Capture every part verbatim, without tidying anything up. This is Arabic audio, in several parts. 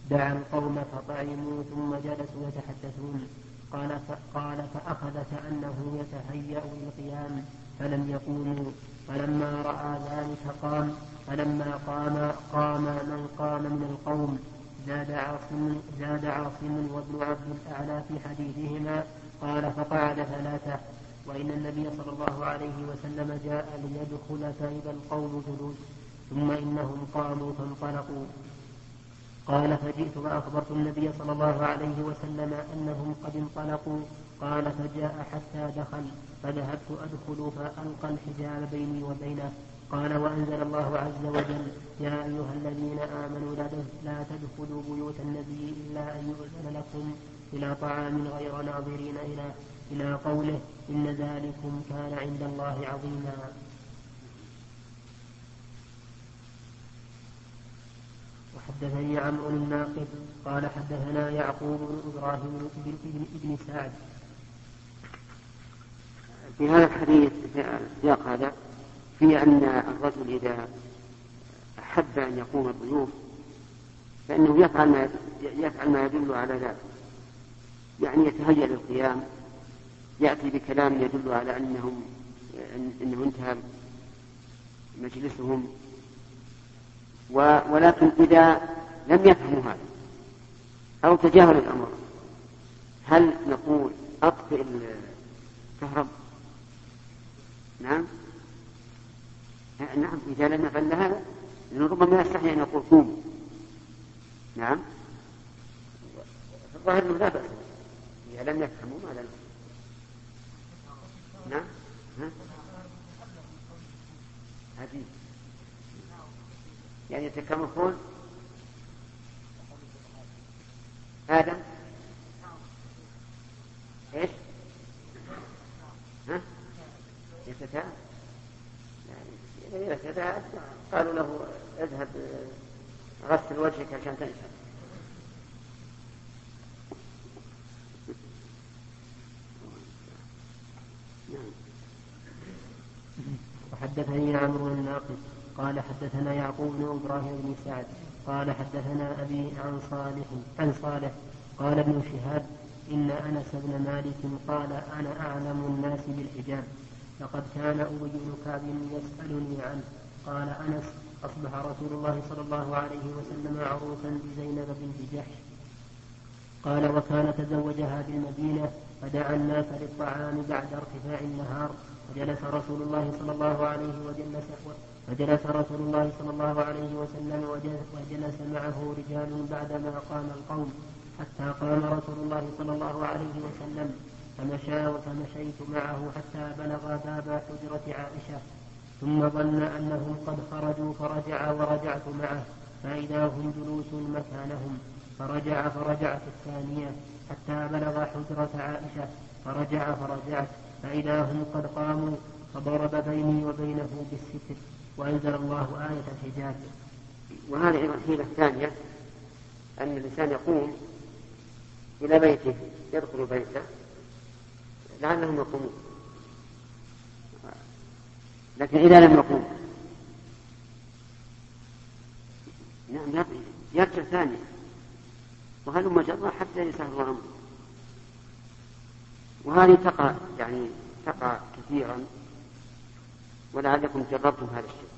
دعا القوم فطعموا ثم جلسوا يتحدثون. قال قال فأخذ كأنه يتهيأ للقيام فلم يقوموا، فلما رأى ذلك قام، فلما قام قام من قام من القوم. زاد عاصم, زاد عاصم وابن عبد الأعلى في حديثهما قال فقعد ثلاثة. وإن النبي صلى الله عليه وسلم جاء ليدخل فإذا القوم جلوس، ثم إنهم قاموا فانطلقوا. قال فجئت فأخبرت النبي صلى الله عليه وسلم أنهم قد انطلقوا. قال فجاء حتى دخل فذهبت أدخل فألقى الحجاب بيني وبينه. قال وأنزل الله عز وجل يا أيها الذين آمنوا لا تدخلوا بيوت النبي إلا أن يؤذن لكم إلى طعام غير ناظرين إلى إلى قوله إن ذلكم كان عند الله عظيما. وحدثني عمرو الناقد قال حدثنا يعقوب بن إبراهيم بن سعد. في هذا الحديث السياق هذا في أن الرجل إذا أحب أن يقوم الضيوف فإنه يفعل ما يفعل ما يدل على ذلك، يعني يتهيأ للقيام، يأتي بكلام يدل على أنهم أنه انتهى مجلسهم، ولكن إذا لم يفهموا هذا أو تجاهل الأمر هل نقول أطفئ الكهرب؟ نعم نعم إذا لم يفعل هذا لأنه ربما يستحي أن يقول قوموا. نعم الظاهر أنه لا بأس إذا لم يفهموا ماذا نقول؟ نعم ها؟ عجيب يعني يتكلمون آدم إيش؟ ها؟ يتتاب يعني يتتاب قالوا له اذهب غسل وجهك عشان تنشف. وحدثني عمرو الناقد قال حدثنا يعقوب بن إبراهيم بن سعد قال حدثنا أبي عن صالح عن صالح قال ابن شهاب إن أنس بن مالك قال أنا أعلم الناس بالحجاب لقد كان أبي بن كعب يسألني عنه. قال أنس أصبح رسول الله صلى الله عليه وسلم عروسا بزينب بنت جحش. قال وكان تزوجها بالمدينة فدعا الناس للطعام بعد ارتفاع النهار فجلس رسول الله صلى الله عليه وجلس فجلس رسول الله صلى الله عليه وسلم وجلس معه رجال بعدما قام القوم حتى قام رسول الله صلى الله عليه وسلم فمشى فمشيت معه حتى بلغ باب حجرة عائشة ثم ظن أنهم قد خرجوا فرجع ورجعت معه فإذا هم جلوس مكانهم فرجع فرجعت الثانية حتى بلغ حجرة عائشة فرجع فرجعت فإذا هم قد قاموا فضرب بيني وبينه بالستر وأنزل الله آية الحجاب. وهذه أيضا حيلة ثانية أن الإنسان يقوم إلى بيته يدخل بيته لعلهم يقومون، لكن إذا لم يقوم نعم يرجع ثانية وهل مجرى حتى يسهل أمره. وهذه تقع يعني تقع كثيرا ولعلكم جربتم هذا الشيء.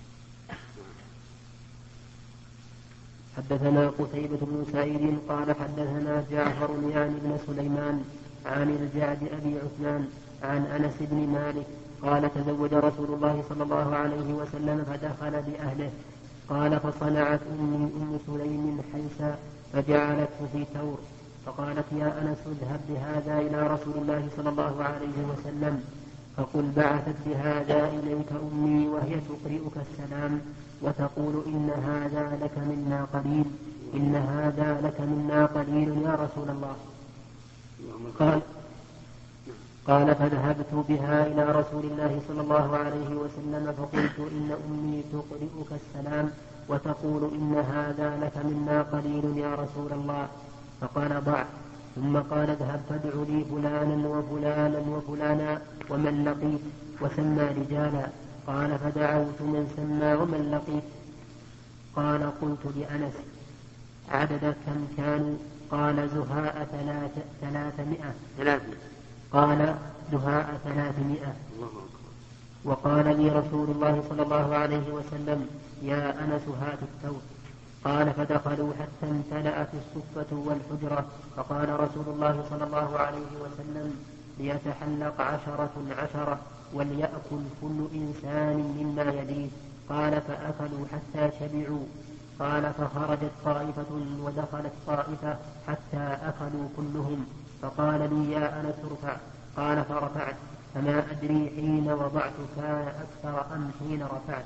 حدثنا قتيبة بن سعيد قال حدثنا جعفر يعني بن سليمان عن الجعد أبي عثمان عن أنس بن مالك قال تزوج رسول الله صلى الله عليه وسلم فدخل بأهله. قال فصنعت أمي أم سليم حيث فجعلته في ثور فقالت يا أنس اذهب بهذا إلى رسول الله صلى الله عليه وسلم فقل بعثت بهذا إليك أمي وهي تقرئك السلام وتقول إن هذا لك منا قليل إن هذا لك منا قليل يا رسول الله. قال قال فذهبت بها إلى رسول الله صلى الله عليه وسلم فقلت إن أمي تقرئك السلام وتقول إن هذا لك منا قليل يا رسول الله. فقال ضع ثم قال اذهب فادع لي فلانا وفلانا وفلانا ومن لقيت وسمى رجالا. قال فدعوت من سمى ومن لقيت. قال قلت لأنس عدد كم كانوا؟ قال زهاء ثلاث ثلاثمائة ثلاثمائة قال زهاء ثلاثمائة. وقال لي رسول الله صلى الله عليه وسلم يا أنس هات الثوب. قال فدخلوا حتى امتلأت الصفة والحجرة، فقال رسول الله صلى الله عليه وسلم ليتحلق عشرة عشرة وليأكل كل إنسان مما يليه. قال فأكلوا حتى شبعوا. قال فخرجت طائفة ودخلت طائفة حتى أكلوا كلهم. فقال لي يا أنس ارفع. قال فرفعت، فما أدري حين وضعت كان أكثر أم حين رفعت.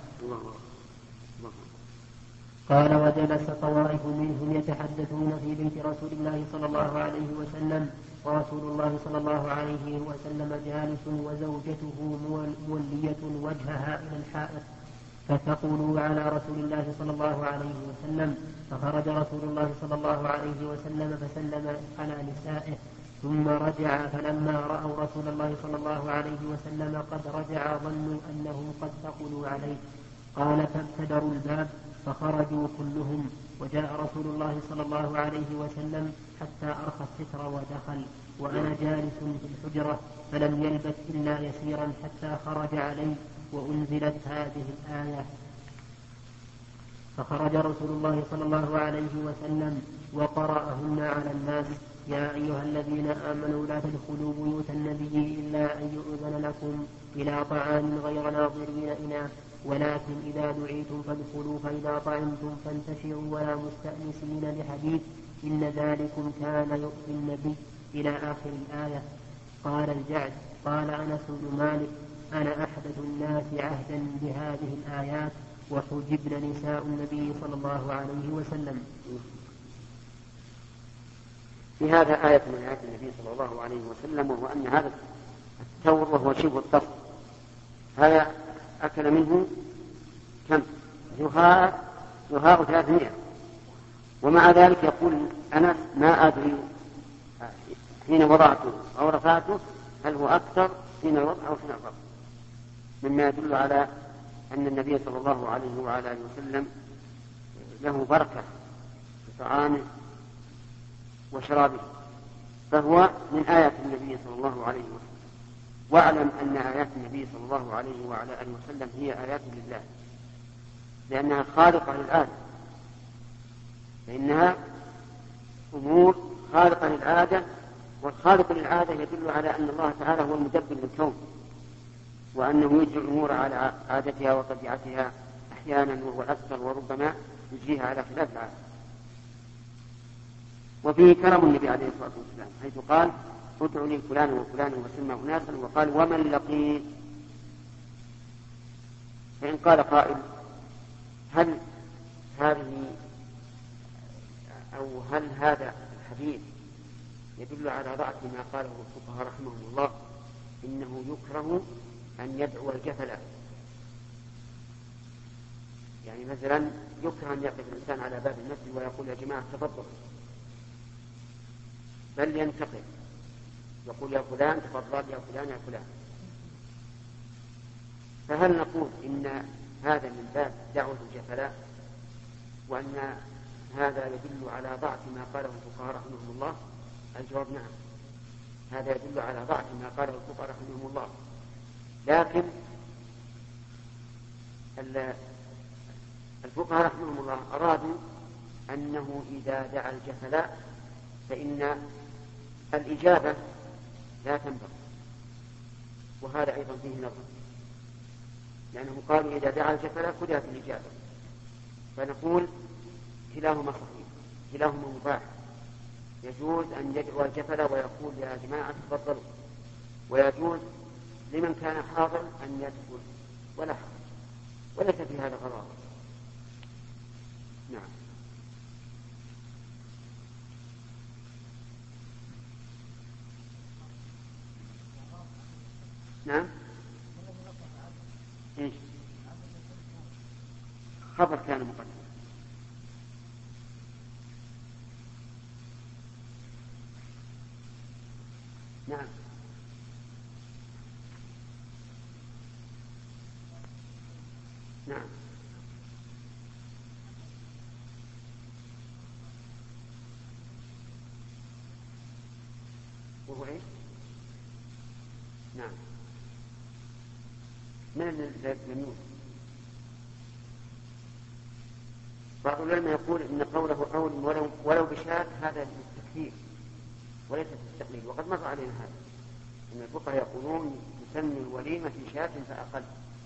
قال وجلس طوائف منهم يتحدثون في بيت رسول الله صلى الله عليه وسلم، ورسول الله صلى الله عليه وسلم جالس وزوجته مولية وجهها إلى الحائط، فثقلوا على رسول الله صلى الله عليه وسلم. فخرج رسول الله صلى الله عليه وسلم فسلم على نسائه ثم رجع، فلما رأوا رسول الله صلى الله عليه وسلم قد رجع ظنوا أنهم قد ثقلوا عليه. قال فابتدروا الباب فخرجوا كلهم، وجاء رسول الله صلى الله عليه وسلم حتى أرخى الستر ودخل، وأنا جالس في الحجرة، فلم يلبث إلا يسيرا حتى خرج علي وأنزلت هذه الآية. فخرج رسول الله صلى الله عليه وسلم وقرأهن على الناس: يا أيها الذين آمنوا لا تدخلوا بيوت النبي إلا أن يؤذن لكم إلى طعام غير ناظرين إناه، ولكن إذا دعيتم فادخلوا، فإذا طعمتم فانتشروا ولا مستأنسين لحديث، إن ذلكم كان يؤذي النبي إلى آخر الآية. قال الجعد: قال أنس بن مالك: أنا أحدث الناس عهدا بهذه الآيات، وحجبن نساء النبي صلى الله عليه وسلم. في هذا آية من آيات النبي صلى الله عليه وسلم، وهو أن هذا الثور وهو شبه الطفل هذا أكل منه كم؟ زهاء زهاء ثلاثمائة. ومع ذلك يقول أنس: ما أدري حين وضعته أو رفعته هل هو أكثر حين الوضع أو حين الرفع، مما يدل على أن النبي صلى الله عليه وعلى آله وسلم له بركة في طعامه وشرابه، فهو من آيات النبي صلى الله عليه وسلم. واعلم أن آيات النبي صلى الله عليه وعلى آله وسلم هي آيات لله، لأنها خارقة للعادة، فإنها أمور خارقة للعادة، والخارق للعادة يدل على أن الله تعالى هو المدبر للكون، وأنه يجري الأمور على عادتها وطبيعتها أحيانا وهو أكثر، وربما يجريها على خلاف العادة. وفيه كرم النبي عليه الصلاة والسلام حيث قال: ادعوا لي فلان وفلان وسمى أناسا، وقال: ومن لقي. فإن قال قائل: هل هذه أو هل هذا الحديث يدل على ضعف ما قاله الفقهاء رحمهم الله؟ إنه يكره أن يدعو الجفل، يعني مثلا يكره أن يقف الإنسان على باب المسجد ويقول: يا جماعة تفضلوا، بل ينتقل يقول: يا فلان تفضل، يا فلان يا فلان. فهل نقول إن هذا من باب دعوة الجفلاء، وأن هذا يدل على ضعف ما قاله الفقهاء رحمهم الله؟ الجواب: نعم، هذا يدل على ضعف ما قاله الفقهاء رحمهم الله، لكن الفقهاء رحمهم الله أرادوا أنه إذا دعا الجفلاء فإن الإجابة لا تنبغي، وهذا أيضا فيه نظر، لأنهم قالوا إذا دعا الجفلاء كلها في الإجابة، فنقول كلاهما صحيح، كلاهما مباح. يجوز أن يدعو الجفلاء ويقول: يا جماعة تفضلوا، ويجوز لمن كان حاضر أن يدخل ولا حرج، وليس في هذا غرابة. نعم. نعم. إيش؟ خبر كان مقدم. نعم. نعم. وهو إيه؟ نعم. من لم يولد؟ بعض العلماء يقول إن قوله أول ولو, ولو بشاة هذا للتكثير وليس للتقليل، وقد مر علينا هذا إن الفقهاء يقولون تسمي الوليمة في شاة فأقل،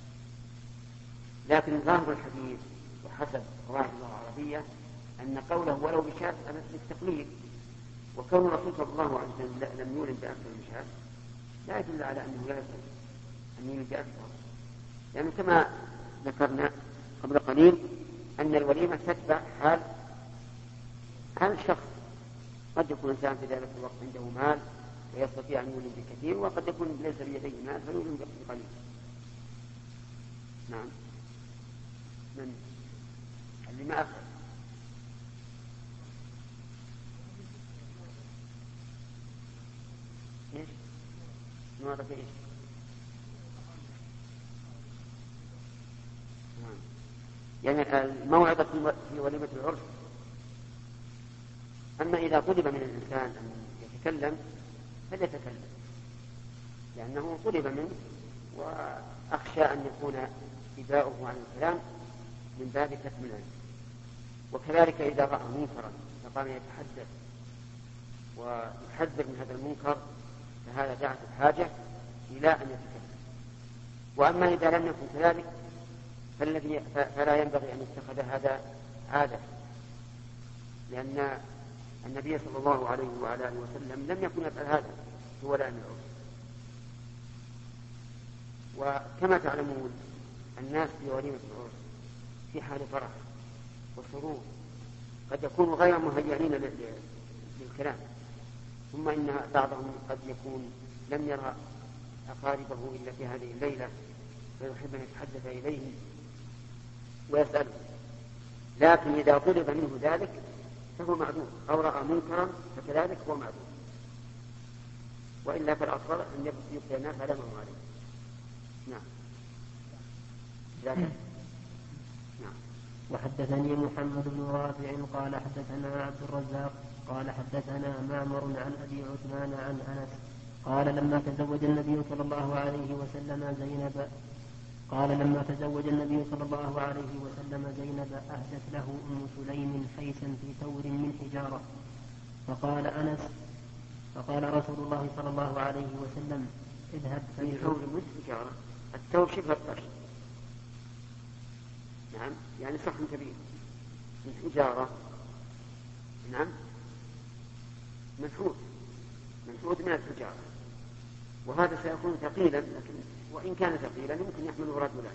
لكن ظاهر الحديث وحسب قواعد اللغة العربية أن قوله ولو بشاة للتقليل، وكون الرسول صلى الله عليه وسلم لم يولد بأكثر من شاة لا يدل على أنه لا يصح أن يولد بأكثر، لأنه كما ذكرنا قبل قليل أن الوليمة تتبع حال حال الشخص، قد يكون إنسان في ذلك الوقت عنده مال ويستطيع أن يولد بكثير، وقد يكون ليس بيديه مال فيولد بقليل. نعم. من اللي ما أخذ إيش؟ نوع إيش؟ نعم. يعني الموعظة في وليمة العرس. أما إذا طلب من الإنسان أن يتكلم فليتكلم، لأنه طلب منه، وأخشى أن يكون إباؤه عن الكلام من باب كتم العلم. وكذلك إذا رأى منكرا فقام يتحدث ويحذر من هذا المنكر فهذا دعت الحاجة إلى أن يتكلم. وأما إذا لم يكن كذلك فالذي فلا ينبغي أن يتخذ هذا عادة، لأن النبي صلى الله عليه وعلى آله وسلم لم يكن يفعل هذا في ولائم العرس. وكما تعلمون الناس في وليمة العرس في حال فرح وسرور، قد يكونوا غير مهيئين للكلام، ثم إن بعضهم قد يكون لم يرى أقاربه إلا في هذه الليلة فيحب أن يتحدث إليهم ويسأله، لكن إذا طلب منه ذلك فهو معذور، أو رأى منكرا فكذلك هو معذور، وإلا فالأفضل أن يبقي الناس على ما هو عليه. نعم. ذلك. نعم. وحدثني محمد بن رافع قال حدثنا عبد الرزاق قال حدثنا معمر عن أبي عثمان عن أنس قال لما تزوج النبي صلى الله عليه وسلم زينب قال لما تزوج النبي صلى الله عليه وسلم زينب أهدت له أم سليم خيسا في ثور من حجارة، فقال أنس فقال رسول الله صلى الله عليه وسلم اذهب في ثور من حجارة. الثور شبه الطش، نعم، يعني صحن كبير من حجارة، نعم، منحوت منحوت من الحجارة، وهذا سيكون ثقيلا، لكن وإن كان ثقيلا يمكن يحمله رجلا.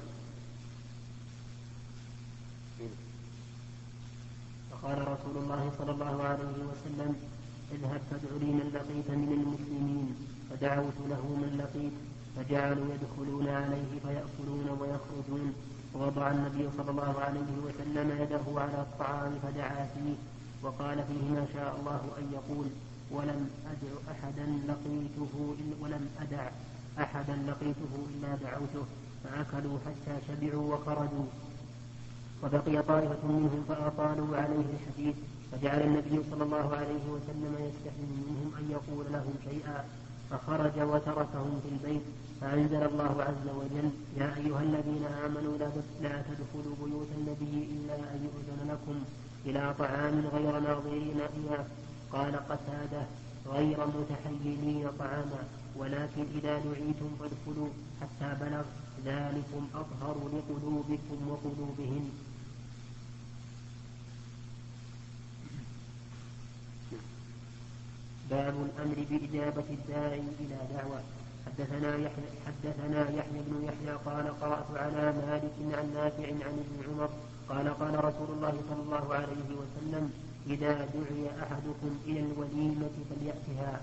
فقال رسول الله صلى الله عليه وسلم اذهب فادع لي من لقيت من المسلمين، فدعوت له من لقيت فجعلوا يدخلون عليه فيأكلون ويخرجون، ووضع النبي صلى الله عليه وسلم يده على الطعام فدعا فيه وقال فيه ما شاء الله أن يقول ولم أدع أحدا لقيته ولم أدع أحدا لقيته إلا دعوته، فأكلوا حتى شبعوا وخرجوا، وبقي طائفة منهم فأطالوا عليه الحديث، فجعل النبي صلى الله عليه وسلم يستحي منهم أن يقول لهم شيئا، فخرج وتركهم في البيت، فأنزل الله عز وجل يا أيها الذين آمنوا لا تدخلوا بيوت النبي إلا أن يؤذن لكم إلى طعام غير ناظرين إناه. قال قتادة غير متحيلين طعاما، ولكن إذا دعيتم فادخلوا حتى بلغ ذلكم أطهر لقلوبكم وقلوبهم. باب الأمر بإجابة الداعي إلى دعوة. حدثنا يحيى حدثنا يحيى بن يحيى قال قرأت على مالك عن نافع عن ابن عمر قال قال رسول الله صلى الله عليه وسلم إذا دعي أحدكم إلى الوليمة فليأتها.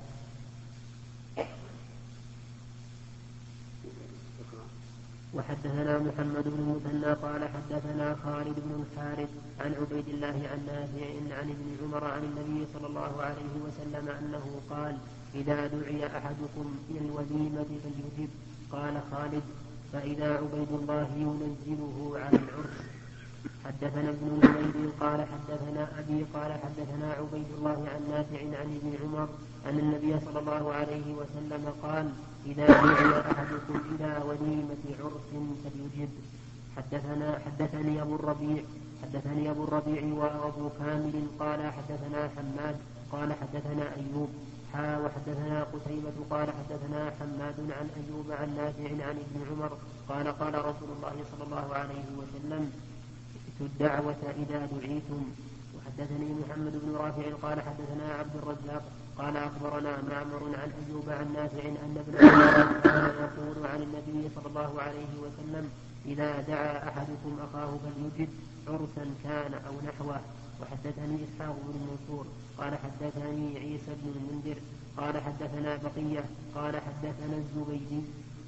وحدثنا محمد بن المثنى قال حدثنا خالد بن الحارث عن عبيد الله عن نافع عن ابن عمر عن النبي صلى الله عليه وسلم أنه قال إذا دعي أحدكم إلى الوليمة فليجب. قال خالد فإذا عبيد الله ينزله على العرس. حدثنا ابن نمير قال حدثنا أبي قال حدثنا عبيد الله عن نافع عن ابن عمر أن النبي صلى الله عليه وسلم قال إذا دعي أحدكم إلى وليمة عرس فليجب. حدثنا حدثني أبو الربيع حدثني أبو الربيع وأبو كامل قال حدثنا حماد قال حدثنا أيوب حا وحدثنا قتيبة قال حدثنا حماد عن أيوب عن نافع عن ابن عمر قال قال رسول الله صلى الله عليه وسلم الدعوة إذا دعيتم. وحدثني محمد بن رافع قال حدثنا عبد الرزاق قال أخبرنا معمر عن أيوب عن نافع أن ابن عمر كان يقول عن النبي صلى الله عليه وسلم إذا دعا أحدكم أخاه فليجد عرسا كان أو نحوه. وحدثني إسحاق بن منصور قال حدثني عيسى بن المنذر قال حدثنا بقية قال حدثنا الزبيدي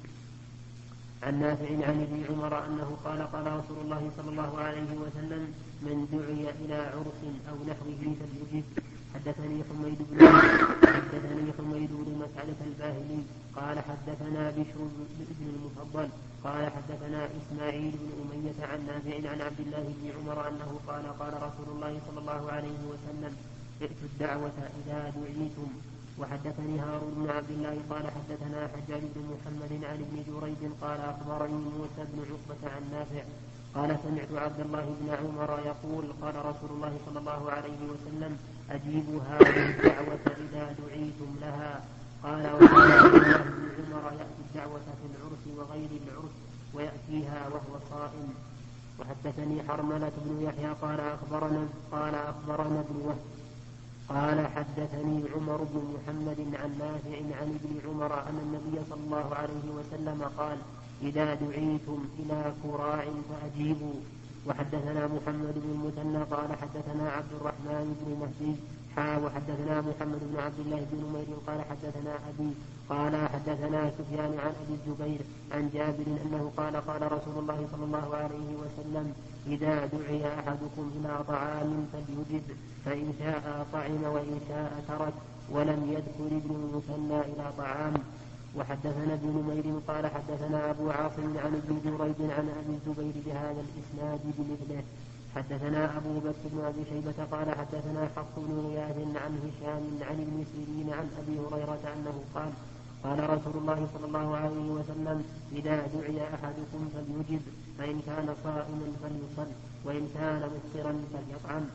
عن نافع عن ابن عمر أنه قال قال رسول الله صلى الله عليه وسلم من دعي إلى عرس أو نحوه فليجب. حدثني حميد بن حدثني حميد بن مسعدة الباهلي قال حدثنا بشر بن المفضل قال حدثنا إسماعيل بن أمية عن نافع عن عبد الله بن عمر أنه قال قال رسول الله صلى الله عليه وسلم ائتوا الدعوة إذا دعيتم. وحدثني هارون بن عبد الله قال حدثنا حجاج بن محمد عن ابن جريج قال أخبرني موسى بن عقبة عن نافع قال سمعت عبد الله بن عمر يقول قال رسول الله صلى الله عليه وسلم أجيبوا هذه الدعوة إذا دعيتم لها. قال وكان عبد الله بن عمر يأتي الدعوة في العرس وغير العرس ويأتيها وهو صائم. وحدثني حرملة بن يحيى قال أخبرنا قال أخبرنا ابن وهب قال حدثني عمر بن محمد عن نافع عن ابن عمر أن النبي صلى الله عليه وسلم قال إذا دعيتم إلى كراع فأجيبوا. وحدثنا محمد بن المثنى قال حدثنا عبد الرحمن بن مهدي حا وحدثنا محمد بن عبد الله بن نمير قال حدثنا أبي قال حدثنا سفيان عن أبي الزبير عن جابر أنه قال قال رسول الله صلى الله عليه وسلم إذا دعي أحدكم إلى طعام فليجب فإن شاء طعم وإن شاء ترك ولم يذكر ابن المثنى إلى طعام. وحدثنا ابن نمير قال حدثنا أبو عاصم عن ابن جريج عن أبي الزبير بهذا الإسناد بمثله. حدثنا أبو بكر بن أبي شيبة قال حدثنا حفص بن غياث عن هشام عن ابن سيرين عن أبي هريرة أنه قال قال رسول الله صلى الله عليه وسلم إذا دعي أحدكم فليجب فإن كان صائما فليصل وإن كان مفطرا فليطعم.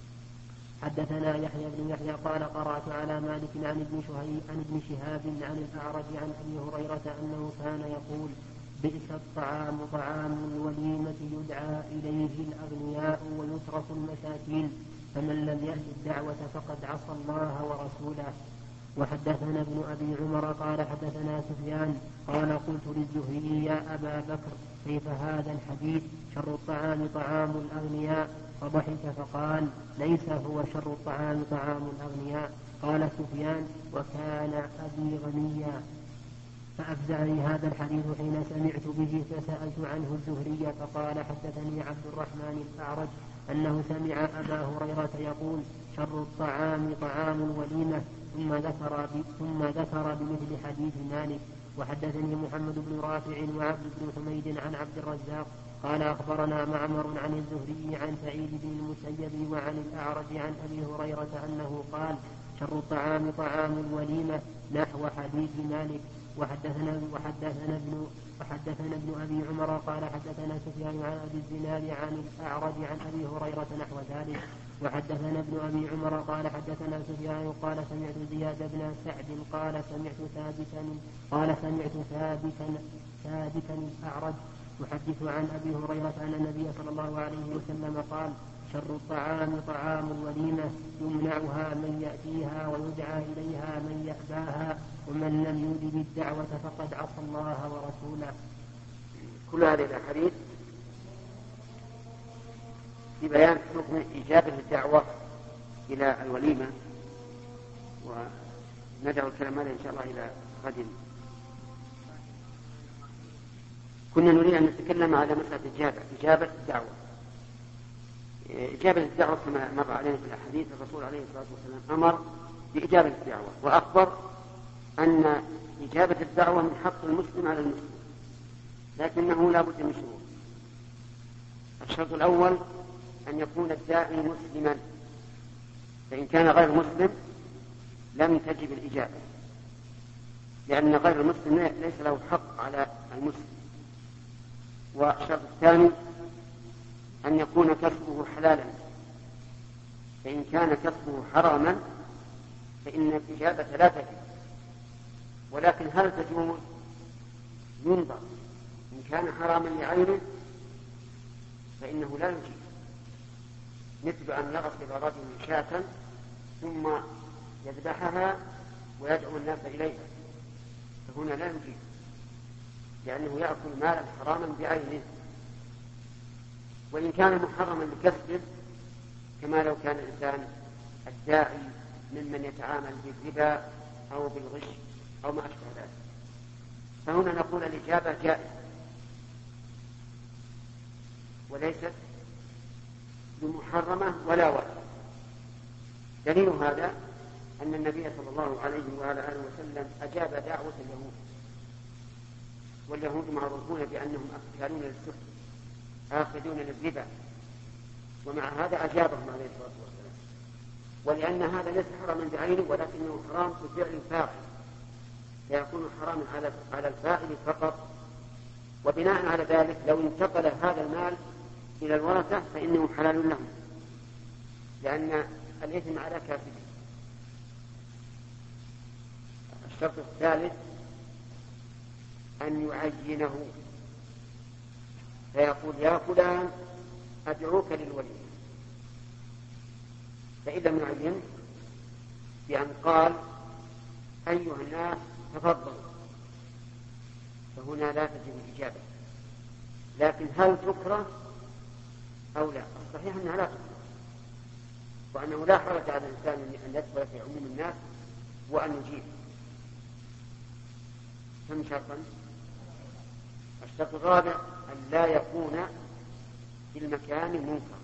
حدثنا يحيى بن يحيى قال قرأت على مالك عن ابن شهيب عن ابن شهاب عن الأعرج عن أبي هريرة أنه كان يقول بئس الطعام طعام الوليمة يدعى إليه الأغنياء ويترك المساكين فمن لم يأت الدعوة فقد عصى الله ورسوله. وحدثنا ابن أبي عمر قال حدثنا سفيان قال قلت للزهري يا أبا بكر كيف هذا الحديث شر الطعام طعام الأغنياء فضحك فقال ليس هو شر الطعام طعام الأغنياء. قال سفيان وكان أبي غنيا فأفزعني هذا الحديث حين سمعت به فسألت عنه الزهري فقال حدثني عبد الرحمن الأعرج أنه سمع أبا هريرة يقول شر الطعام طعام الوليمة ثم ذكر, ثم ذكر بمثل حديث مالك. وحدثني محمد بن رافع وعبد بن حميد عن عبد الرزاق قال أخبرنا معمر عن الزهري عن سعيد بن المسيب وعن الأعرج عن أبي هريرة أنه قال شر الطعام طعام الوليمة نحو حديث مالك. وحدثنا وحدثنا ابن وحدثنا ابن أبي عمر قال حدثنا سفيان عن أبي الزناد عن الأعرج عن أبي هريرة نحو ذلك. وحدثنا ابن أبي عمر قال حدثنا سفيان قال سمعت زياد بن سعد قال سمعت ثابتا قال سمعت ثابتا ثابتا الأعرج يحدث عن أبي هريرة أن النبي صلى الله عليه وسلم قال شر الطعام طعام الوليمة يمنعها من يأتيها ويدعى إليها من يأباها ومن لم يوجب الدعوة فقد عصى الله ورسوله. كل هذه الأحاديث في بيان حكم إجابة الدعوة إلى الوليمة وندعو الكلام هذا إن شاء الله إلى غد. كنا نريد أن نتكلم على مسألة إجابة إجابة الدعوة. إجابة الدعوة كما مر علينا في الحديث الرسول عليه الصلاة والسلام أمر بإجابة الدعوة وأخبر أن إجابة الدعوة من حق المسلم على المسلم لكنه لا بد من شروط. الشرط الأول أن يكون الداعي مسلما، فإن كان غير مسلم لم تجب الإجابة، لأن غير المسلم ليس له حق على المسلم. والشرط الثاني أن يكون كسبه حلالا، فإن كان كسبه حراما فإن الإجابة لا تجب. ولكن هل تجوز؟ ينظر، إن كان حراما لعينه فإنه لا يجيب، مثل أن يغسل رجل شاة ثم يذبحها ويدعو الناس إليها، فهنا لا يجيب لأنه يأكل مالا حراما بعينه. وإن كان محرما لكسبه كما لو كان الإنسان الداعي ممن يتعامل بالربا أو بالغش أو ما أشبه ذلك، فهنا نقول الإجابة جائزة وليست بمحرمة ولا واجبة. دليل هذا أن النبي صلى الله عليه وعلى آله وسلم أجاب دعوة اليهود، واليهود معروفون بأنهم أكالون للسحت آخذون للربا، ومع هذا أجابهم عليه الصلاة والسلام. ولأن هذا ليس حراما بعينه ولكنه حرام بفعل الفاعل، فيكون حراما على على الفاعل فقط. وبناء على ذلك لو انتقل هذا المال إلى الورثة فإنه حلال لهم، لأن الإثم على كافره. الشرط الثالث أن يعينه، فيقول يا فلان أدعوك للولي، فإن لم يعين بأن قال أيها الناس تفضلوا، فهنا لا تجب الإجابة. لكن هل تكره أو لا؟ الصحيح أنها لا تكره، وأنه لا حرج على الإنسان أن يدخل في عموم الناس وأن يجيب. كم شرطا؟ الشرط الرابع أن لا يكون في المكان منكر،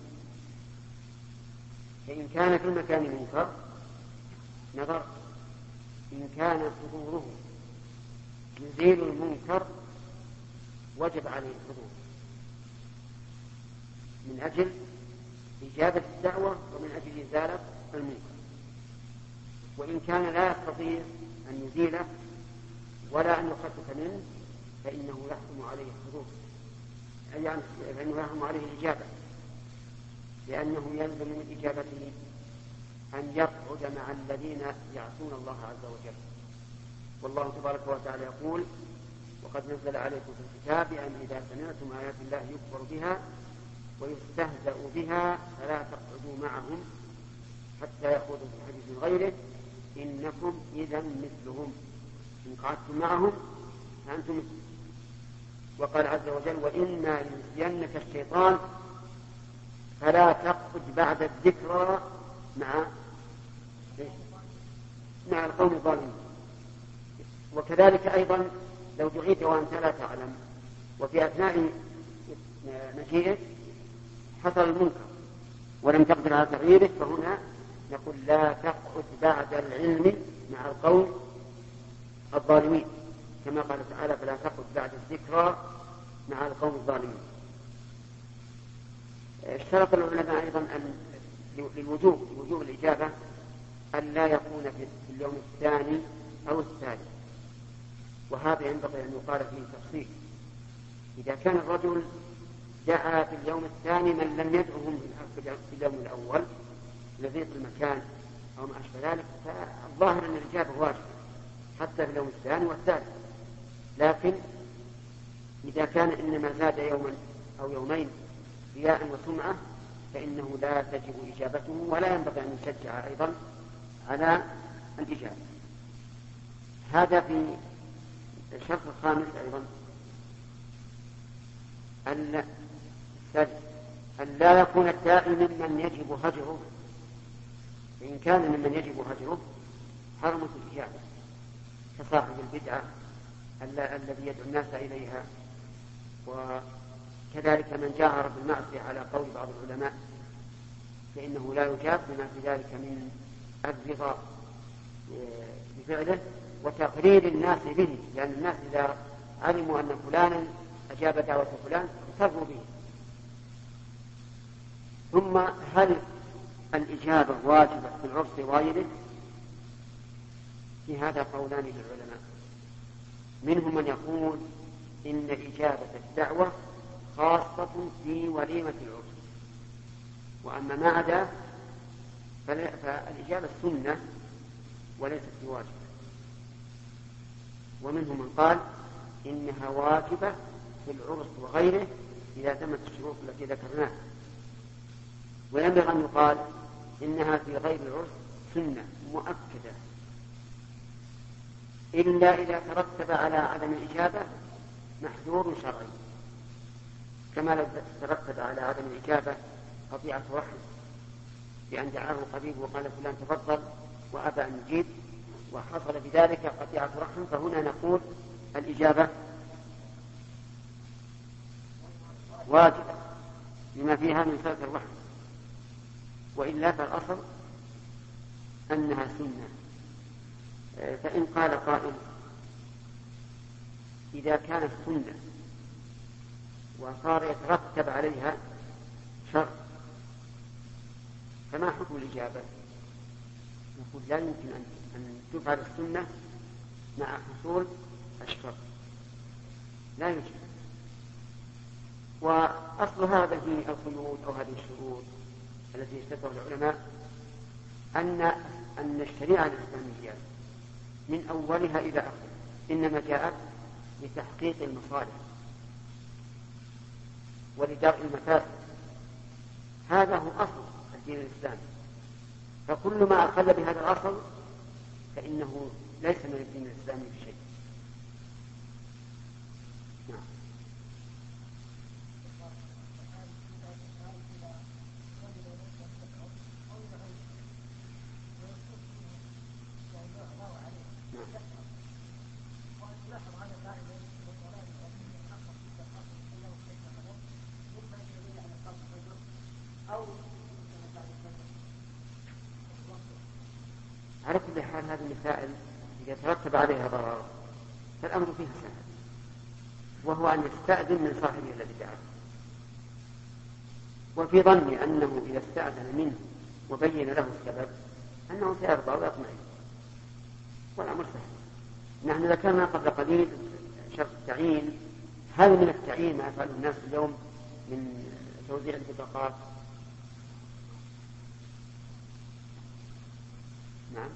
فإن كان في المكان منكر نظر، إن كان حضوره يزيل المنكر وجب عليه الحضور من أجل إجابة الدعوة ومن أجل إزالة المنكر. وإن كان لا يستطيع أن يزيله ولا أن يخفف منه فإنه يحكم عليه الحضور، يعني فإنه يحكم عليه الإجابة، لأنه يلزم من إجابته أن يقعد مع الذين يعصون الله عز وجل. والله تبارك وتعالى يقول وقد نزل عليكم في الكتاب أن إذا سمعتم آيات الله يكفر بها ويستهزأ بها فلا تقعدوا معهم حتى يخوضوا في حديث غيره إنكم إذا مثلهم، إن قعدتم معهم فأنتم مثلهم. وقال عز وجل وإما ينسينك الشيطان فلا تقعد بعد الذكرى مع مع القوم الظالمين. وكذلك أيضا لو دعيت وأنت لا تعلم وفي أثناء مجيئك حصل المنكر ولم تقدر على تغييره، فهنا نقول لا تقعد بعد العلم مع القوم الظالمين، كما قال تعالى فلا تقعد بعد الذكرى مع القوم الظالمين. اشترط العلماء أيضا أن للوجوب وجوب الإجابة أن لا يكون في اليوم الثاني أو الثالث، وهذا ينبغي أن يقال فيه تفصيل. إذا كان الرجل دعا في اليوم الثاني من لم يدعهم في اليوم الأول لضيق المكان أو ما أشبه ذلك فالظاهر أن الإجابة واجبة حتى في اليوم الثاني والثالث. لكن إذا كان إنما زاد يوما أو يومين رياء وسمعة فإنه لا تجب إجابته ولا ينبغي أن يشجع أيضا على الإجابة. هذا في الشرط الخامس أيضا أن أن لا يكون الداعي ممن يجب هجره، فإن كان ممن يجب هجره حرمت الإجابة كصاحب البدعة الذي يدعو الناس إليها، وكذلك من جاهر بالمعصية على قول بعض العلماء فإنه لا يجاب بما في ذلك من الرضا بفعله وتقرير الناس به، لأن الناس إذا علموا أن فلانا أجاب دعوة فلان اغتروا به. ثم هل الإجابة واجبة في العرس وغيره؟ في هذا قولان للعلماء، منهم من يقول إن إجابة الدعوة خاصة في وليمة العرس، وأما ما عدا فالإجابة سنة وليست بواجبة. ومنهم من قال إنها واجبة في العرس وغيره إذا تمت الشروط التي ذكرناها، وينبغي أن يقال إنها في غير العرس سنة مؤكدة، إلا إذا ترتب على عدم الإجابة محذور شرعي، كما لو ترتب على عدم الإجابة قطيعة رحم، بأن دعاه قريب وقال فلان تفضل وأبى أن يجيب وحصل بذلك قطيعة رحم، فهنا نقول الإجابة واجبة لما فيها من صلة الرحم، وإلا فالأصل أنها سنة. فإن قال قائل إذا كانت سنة وصار يترتب عليها شر فما حكم الإجابة؟ نقول لا يمكن أن تفعل السنة مع حصول الشر، لا يمكن. وأصل هذه القيود أو هذه الشروط التي اشترطها العلماء أن أن الشريعة الإسلامية من أولها إلى آخرها إنما جاءت لتحقيق المصالح ولدرء المفاسد، هذا هو أصل الدين الإسلامي، فكل ما أقل بهذا الأصل فإنه ليس من الدين الإسلامي بشيء. نعم. على كل حال هذه المسائل إذا ترتب عليها ضرر فالأمر فيها سهل، وهو أن يستأذن من صاحبه الذي دعاه، وفي ظني أنه إذا استأذن منه وبين له السبب أنه سيرضى ويطمئن والأمر سهل. نحن ذكرنا قبل قليل شرط التعيين، هذا من التعيين ما يفعله الناس اليوم من توزيع البطاقات. نعم،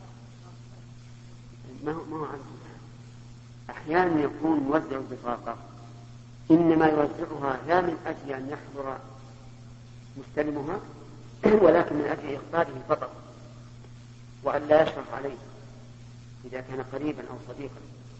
ما هو ما هو عنه. أحيانا يكون موزع البطاقة إنما يوزعها لا من أجل أن يحضر مستلمها ولكن من أجل إخباره فقط، وأن لا يشرف عليه إذا كان قريبا أو صديقا،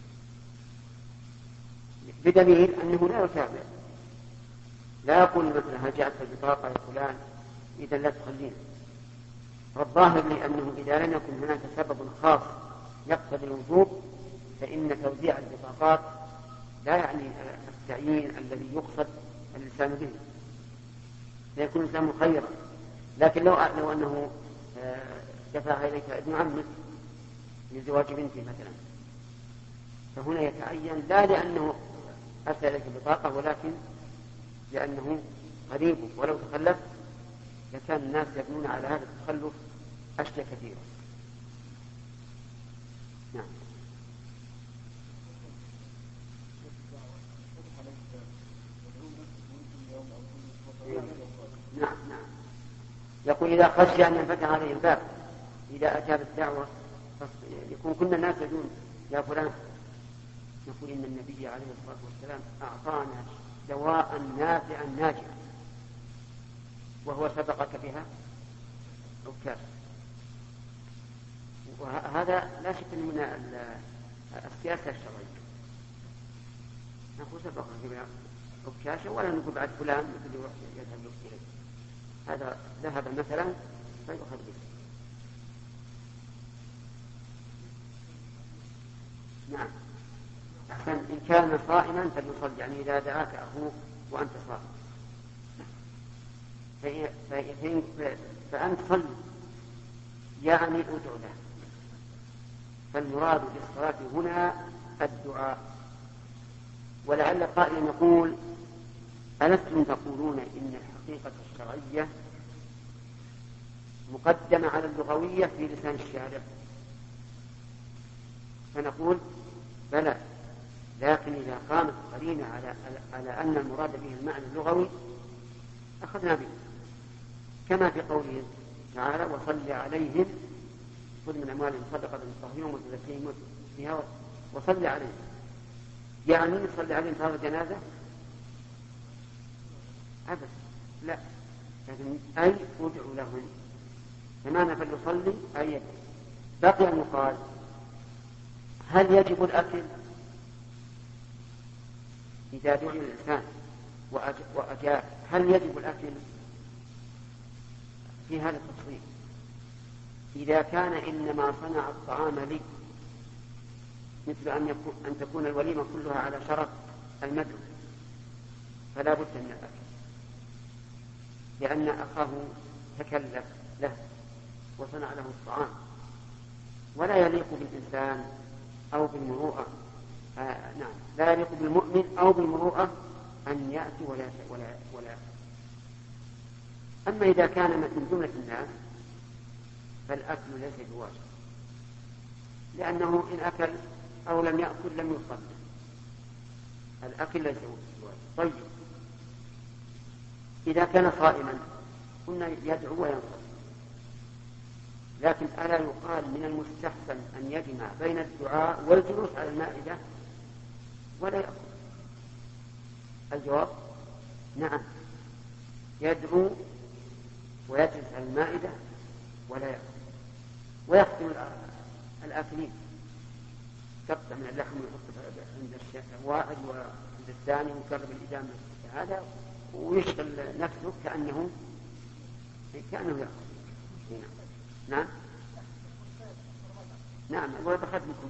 بدليل أنه لا يتابع، لا يقول مثلا هل جاءت البطاقة يا فلان إذا لا تخلينا. والظاهر لي أنه إذا لم يكن هناك سبب خاص يقتضي الوجوب فإن توزيع البطاقات لا يعني التعيين الذي يقصد الإنسان به، فيكون الإنسان مخيرا. لكن لو لو أنه دفع إليك ابن عمك لزواج بنته مثلا فهنا يتعين لا لأنه أرسل إليك البطاقة ولكن لأنه قريبه، ولو تخلف لكان الناس يبنون على هذا التخلف أشياء كثيرة. نعم. نعم نعم. يقول إذا خشي أن ينفتح عليه الباب إذا أجاب الدعوة يكون كل الناس يدون يا فلان، نقول إن النبي عليه الصلاة والسلام أعطانا دواء نافعا ناجعا وهو سبقك بها عكاش، وهذا لا شك من السياسة الشرعية. نقول سبقك بها عكاشة ولا نقول بعد فلان يذهب إليه، هذا ذهب مثلا فيؤخذ به. نعم. أحسن، إن كان صائما فليصل، يعني إذا دعاك أخوك وأنت صائم فأنت صل يعني ادعو له، فالمراد بالصلاة هنا الدعاء. ولعل قائل يقول ألستم تقولون إن الحقيقة الشرعية مقدمة على اللغوية في لسان الشارع، فنقول بلى، لكن إذا قامت قرينة على على أن المراد به المعنى اللغوي أخذنا به، كما في قوله تعالى وصل عليهم خذ من أموالهم صدقة تطهرهم وتزكيهم بها وصل عليهم، يعني صل عليهم صلاة جنازة أبدا لا، لكن أي ادعو لهم، فمعنى فليصلي أي يدعو. بقي أن يقال هل يجب الأكل إذا دعي الإنسان وأجاب، هل يجب الأكل في هذا التصريف؟ إذا كان إنما صنع الطعام لي، مثل أن, يكون أن تكون الوليمة كلها على شرف المدعو، فلا بد من الأكل، لأن أخاه تكلف له وصنع له الطعام، ولا يليق بالإنسان أو بالمروءة آه نعم لا يليق بالمؤمن أو بالمروءة أن يأتي ولا ولا ولا. أما إذا كان من جملة الناس فالأكل ليس بواجب، لأنه إن أكل أو لم يأكل لم يصلي، الأكل ليس بواجب. طيب إذا كان صائما قلنا يدعو وينصر، لكن ألا يقال من المستحسن أن يجمع بين الدعاء والجلوس على المائدة ولا يأكل؟ الجواب نعم، يدعو ويجلس على المائدة ولا يأكل، ويختم الآكلين قطع من اللحم ويحط عند الواحد وعند الثاني ويقرب الإدام هذا ويشغل نفسه كأنه كأنه يأكل. نعم نعم ولا بخدمكم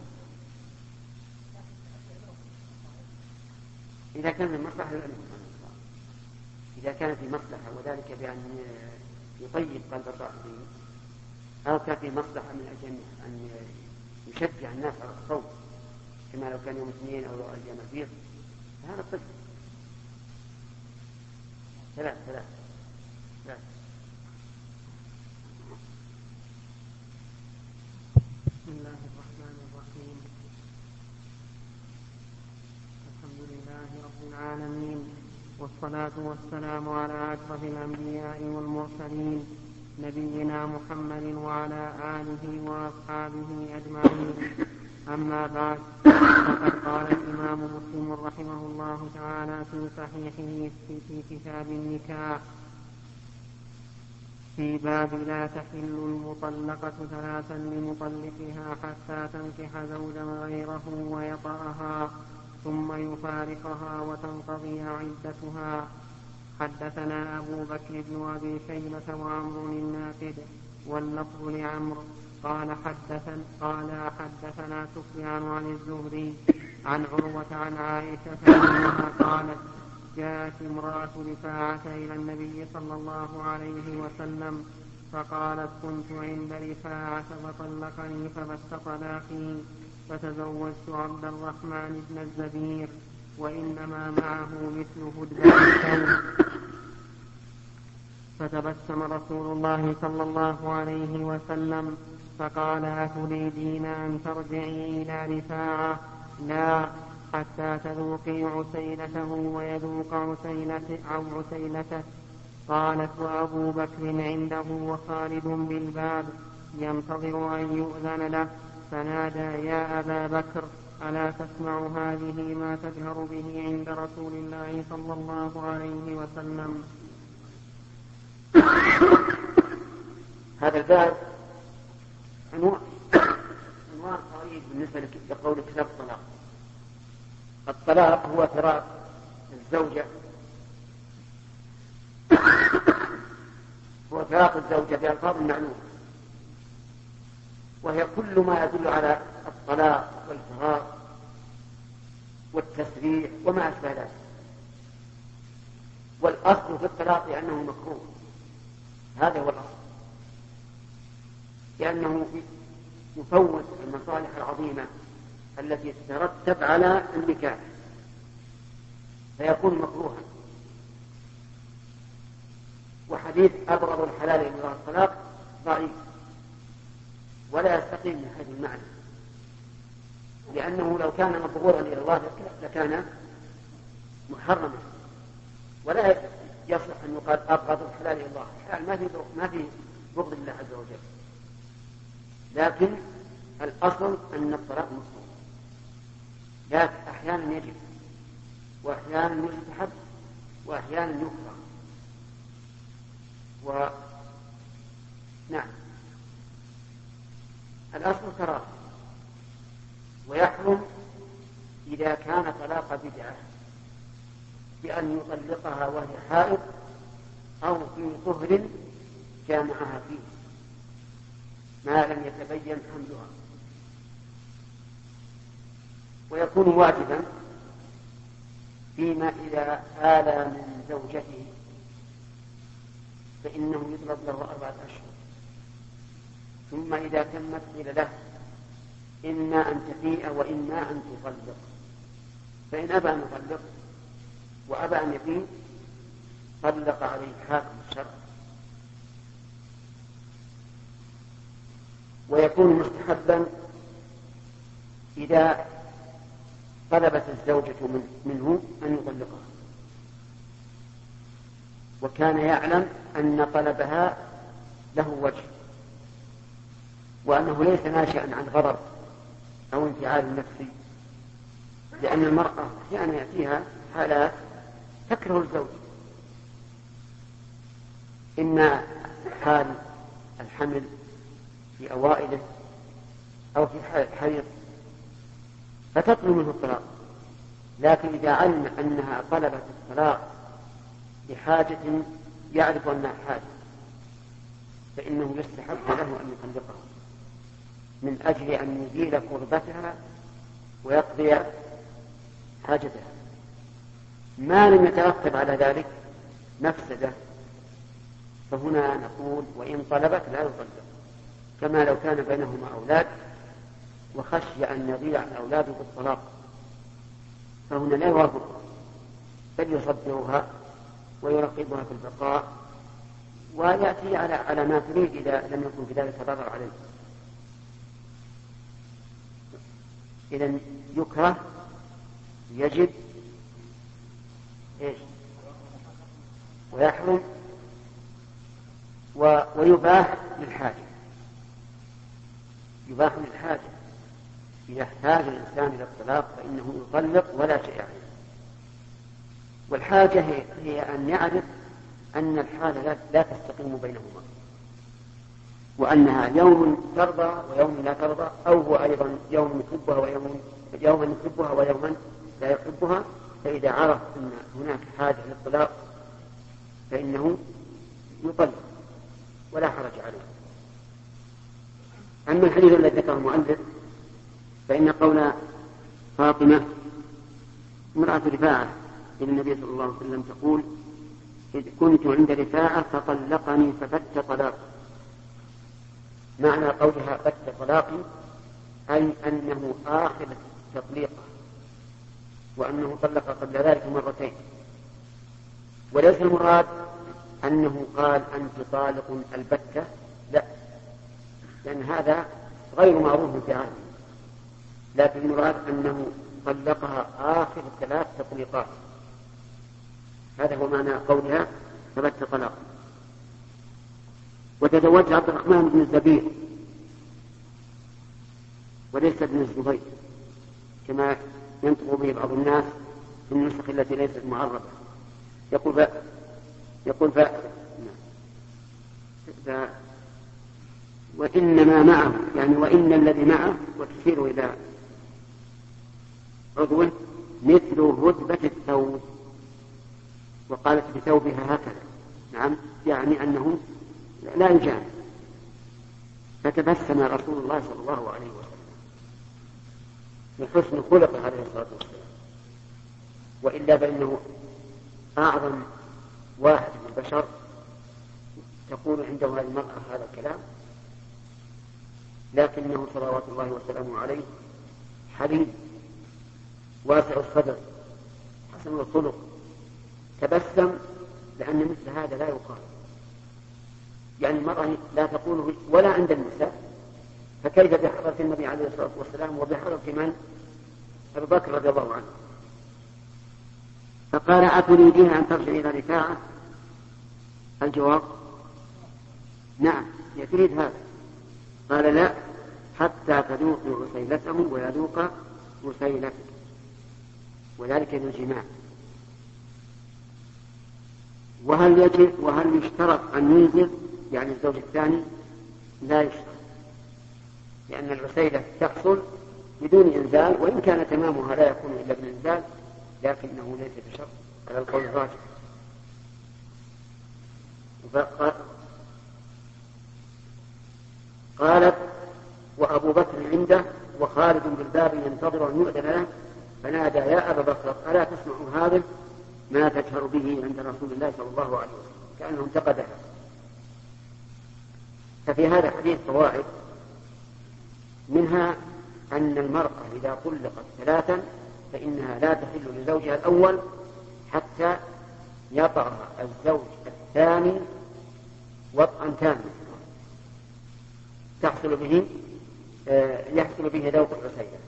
إذا كان في مصلحة، إذا كان في مصلحة وذلك بأن يطيب قلب الراحلين، أو كان في مصلحة من أجل أن يشجع الناس على الصوم كما لو كان يوم اثنين أو أيام البيض، هذا طفل ثلاث ثلاث ثلاث. بسم الله الرحمن الرحيم، الحمد لله رب العالمين، والصلاة والسلام على أشرف الأنبياء والمرسلين نبينا محمد وعلى آله وأصحابه أجمعين. أما بعد، فقد قال الإمام مسلم رحمه الله تعالى في صحيحه في كتاب النكاح في باب لا تحل المطلقة ثلاثا لمطلقها حتى تنكح زوجا غيره ويطأها ثم يفارقها وتنقضي عدتها. حدثنا أبو بكر بن أبي شيبة وعمر الناقد واللفظ لعمرو قال حدثنا قال حدثنا سفيان عن الزهري عن عروة عن عائشة أنها قالت جاءت امرأة رفاعة إلى النبي صلى الله عليه وسلم فقالت كنت عند رفاعة فطلقني فبت طلاقي فتزوجت عبد الرحمن بن الزبير وإنما معه مثل هدبة الثوب. فتبسم رسول الله صلى الله عليه وسلم فقال أتريدين أن ترجعي إلى رفاعة؟ لا، حتى تذوقي عسيلته ويذوق عسيلته أو عسيلته. قالت وأبو بكر عنده وخالد بالباب ينتظر أن يؤذن له، فنادى يا أبا بكر ألا تسمع هذه ما تجهر به عند رسول الله صلى الله عليه وسلم. هذا الباب عنوان قريب بالنسبة لقول كتاب الطلاق. الطلاق هو فراق الزوجة هو فراق الزوجة بألفاظ معلومة، وهي كل ما يدل على الطلاق والفراق والتسريح وما أشبه ذلك. والأصل في الطلاق لأنه مكروه، هذا هو الأصل، لأنه يفوت المصالح العظيمة التي تترتب على النكاح فيكون مكروها. وحديث أبغض الحلال إلى الطلاق ضعيف ولا يستقيم من حيث المعنى، لأنه لو كان مبغوضا إلى الله لكان محرما، ولا يصلح أن يقال أبغض الحلال إلى الله. الحلال ما في ما في بغض الله عز وجل، لكن الأصل أن الطلاق مطلوب، لكن أحيانا يجب وأحيانا يستحب وأحيانا يكره. و نعم الأصل كراهة، ويحرم إذا كان طلاق بدعة بأن يطلقها وهي حائض أو في طهر جامعها فيه ما لم يتبين حملها، ويكون واجبا فيما إذا آل من زوجته فإنه يطلب له أربعة أشهر، ثم إذا تمت قيل له إما أن تفيء وإما أن تطلق، فإن أبى أن يطلق وأبى أن يفيء طلق عليه حاكم الشرع. ويكون مستحبا إذا طلبت الزوجة منه أن يطلقها وكان يعلم أن طلبها له وجه، وأنه ليس ناشئا عن غضب أو انفعال نفسي، لأن المرأة أحيانا يأتيها حالات تكره الزوج، إما حال الحمل في أوائله أو في حال الحيض فتطلب منه الطلاق، لكن إذا علم أنها طلبت الطلاق لحاجة يعرف أنها حاجة فإنه يستحب له أن يطلقها من أجل أن يزيل كربتها ويقضي حاجتها. ما لم يترتب على ذلك مفسدة فهنا نقول وإن طلبت لا يطلق، كما لو كان بينهما أولاد وخشي أن يضيع الأولاد بالطلاق فهنا لا يوافق، بل يصبرها ويرقبها في البقاء ويأتي على على ما تريد إذا لم يكن في ذلك ضرر عليه. إذن يكره يجب إيش ويحرم و... ويباح للحاجة، يباح للحاجة إذا احتاج الإنسان إلى الطلاق فإنه يطلق ولا شيء عليه. والحاجة هي, هي أن يعرف أن الحالة لا, لا تستقيم بينهما، وأنها يوم ترضى ويوم لا ترضى، أو هو أيضا يوم يحبها ويوم يوما يحبها ويوما لا يحبها. فإذا عرف أن هناك حاجة للطلاق فإنه يطلق ولا حرج عليه. أما الحديث الذي ذكره المؤلف فإن قول فاطمة امرأة رفاعة إلى النبي صلى الله عليه وسلم تقول إذ كنت عند رفاعة فطلقني فبت طلاقي، معنى قولها بت طلاقي أي أنه آخر تطليقه وأنه طلق قبل ذلك مرتين، وليس المراد أنه قال أنت طالق البتة، لا، لأن هذا غير معروف في عهده، لكن المراد أنه طلقها آخر ثلاث تطليقات، هذا هو معنى قولها فبت طلاقا. وتزوج عبد الرحمن بن الزبير وليس ابن الزبير كما ينطق به بعض الناس في النسخ التي ليست معربة، يقول ف... يقول ف... ف... وإنما معه، يعني وإن الذي معه وتشير إلى عضو مثل هدبة الثوب، وقالت بثوبها هكذا، نعم، يعني أنه لا يجامل. فتبسم رسول الله صلى الله عليه وسلم بحسن خلقه عليه الصلاة والسلام، وإلا فإنه أعظم واحد من البشر تقول عنده هذه المرأة هذا الكلام، لكنه صلوات الله وسلامه عليه حليم واسع الصدر حسن الخلق، تبسم لأن مثل هذا لا يقال، يعني المرأة لا تقول ولا عند النساء، فكيف بحضرة النبي عليه الصلاة والسلام وبحضرة من؟ أبو بكر رضي الله عنه. فقال أتريدين أن ترجعي إلى رفاعة؟ الجواب نعم، يريد هذا. قال لا، حتى تذوقي عسيلته ويذوق عسيلتك، وذلك بالجماع. وهل يجب وهل يشترط أن ينزل يعني الزوج الثاني؟ لا يشترط، لأن العسيلة تحصل بدون إنزال، وإن كان تمامها لا يكون إلا بالإنزال، لكنه ليس بشرط على القول الراجح. قالت وأبو بكر عنده وخالد بالباب ينتظر أن يؤذن له، فنادى يا أبا بكر ألا تسمع هذا ما تجهر به عند رسول الله صلى الله عليه وسلم، كأنه انتقدها. ففي هذا الحديث فوائد، منها أن المرأة إذا طلقت ثلاثا فإنها لا تحل لزوجها الأول حتى يطأها الزوج الثاني وطئا تاما تحصل به يحصل به ذوق العسيلة.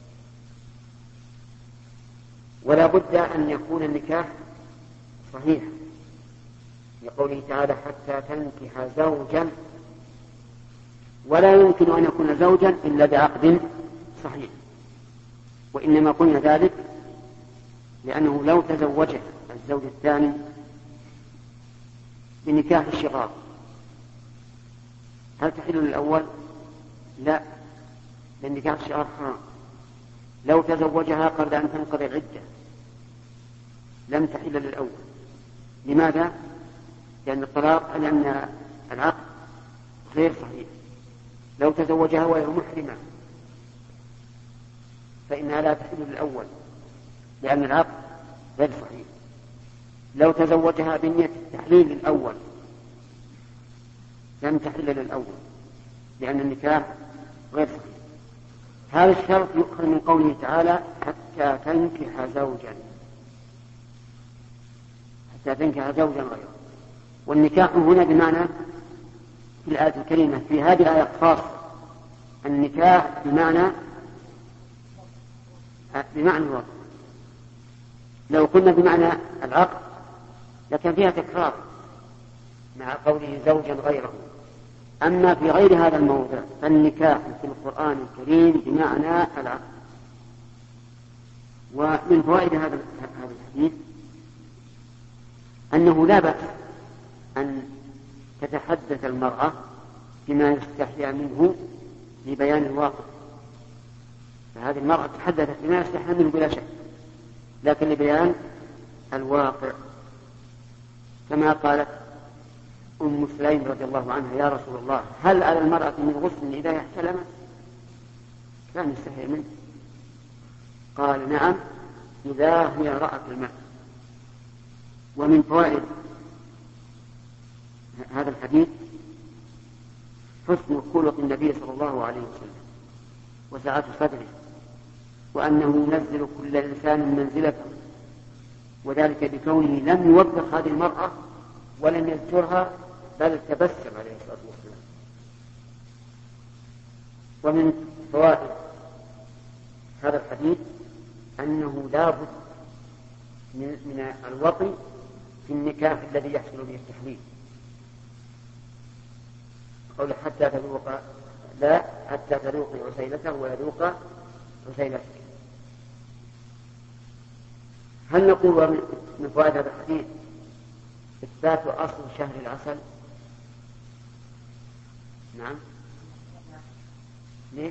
ولا بد أن يكون النكاح صحيح، لقوله تعالى حتى تنكح زوجا، ولا يمكن أن يكون زوجا إلا بعقد صحيح. وإنما قلنا ذلك لأنه لو تزوجه الزوج الثاني بنكاح الشغار هل تحل للأول؟ لا، لأن نكاح الشغار حرام. لو تزوجها قبل أن تنقضي العدة لم تحل للأول. لماذا؟ لأن الطلاق لأن العقد غير صحيح. لو تزوجها وهي محرمة فإنها لا تحل للأول لأن العقد غير صحيح. لو تزوجها بنية التحليل الأول لم تحل للأول لأن النكاح غير صحيح. هذا الشرط يؤخذ من قوله تعالى حتى تنكح زوجا، حتى تنكح زوجا غيره. والنكاح هنا بمعنى في الآية الكريمة في هذه الآية خاصة، النكاح بمعنى بمعنى الوضع. لو قلنا بمعنى العقد لكن فيها تكرار مع قوله زوجا غيره. أما في غير هذا الموضع فالنكاح في القرآن الكريم بمعنى العقد. ومن فوائد هذا هذا الحديث أنه لا بأس أن تتحدث المرأة بما يستحيا منه لبيان الواقع. فهذه المرأة تحدثت بما يستحيا منه بلا شك، لكن لبيان الواقع، كما قالت أم سليم رضي الله عنها يا رسول الله هل على المرأة من غسل إذا احتلمت؟ كان يستحي منه. قال نعم إذا هي رأت الماء. ومن فوائد هذا الحديث حسن خلق النبي صلى الله عليه وسلم وسعة صدره، وأنه ينزل كل إنسان منزلته، وذلك بكونه لم يوبخ هذه المرأة ولم يذكرها بل تبسم عليه الصلاة والسلام. ومن فوائد هذا الحديث أنه لا بد من الوطي في النكاح الذي يحصل به التحليل. قول حتى تذوق لا حتى تذوق عسيلته ويذوق عسيلتك. هل نقول من فوائد هذا الحديث إثبات أصل شهر العسل؟ نعم. ليش؟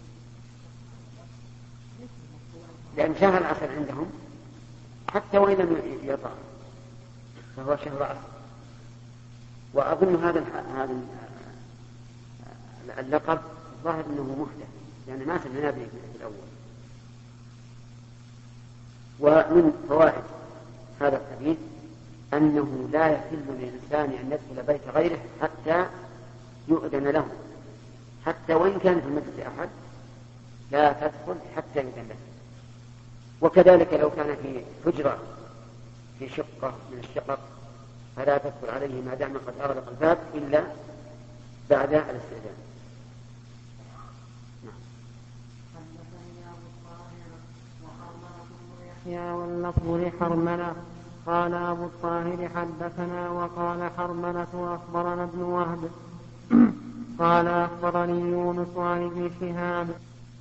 لأن شهر العسل عندهم حتى وإن لم يطع فهو شهر عسل. وأظن هذا هذا اللقب ظاهر أنه محدث يعني ما سمعنا به في الأول. ومن فوائد هذا الحديث أنه لا يحل للإنسان أن يدخل بيت غيره حتى يؤذن له، حتى وإن كان في المسجد أحد لا تدخل حتى يؤذن له. وكذلك لو كان في حجرة في شقة من الشقق فلا تدخل عليه ما دام قد أغلق الباب إلا بعد الاستئذان. يا واللفظ لحرملة. قال أبو الطاهر حدثنا وقال حرملة أخبرنا ابن وهب قال أخبرني يونس عن ابن شهاب.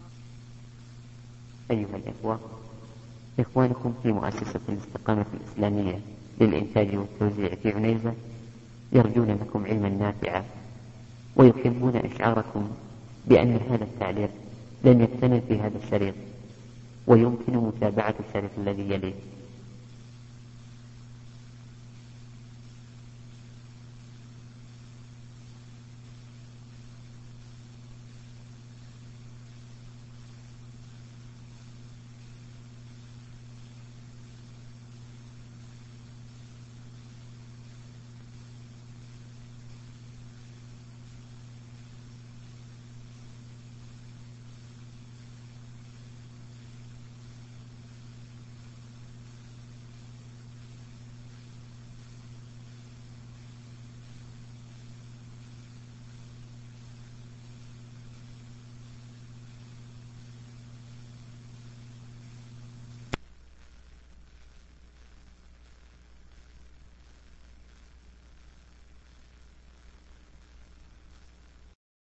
أيها الإخوة، إخوانكم في مؤسسة الاستقامة الإسلامية للإنتاج والتوزيع في عنيزة يرجون لكم علما نافعا، ويحبون إشعاركم بأن هذا التعليق لن يكتمل في هذا الشريط، ويمكن متابعة الشريط الذي يليه.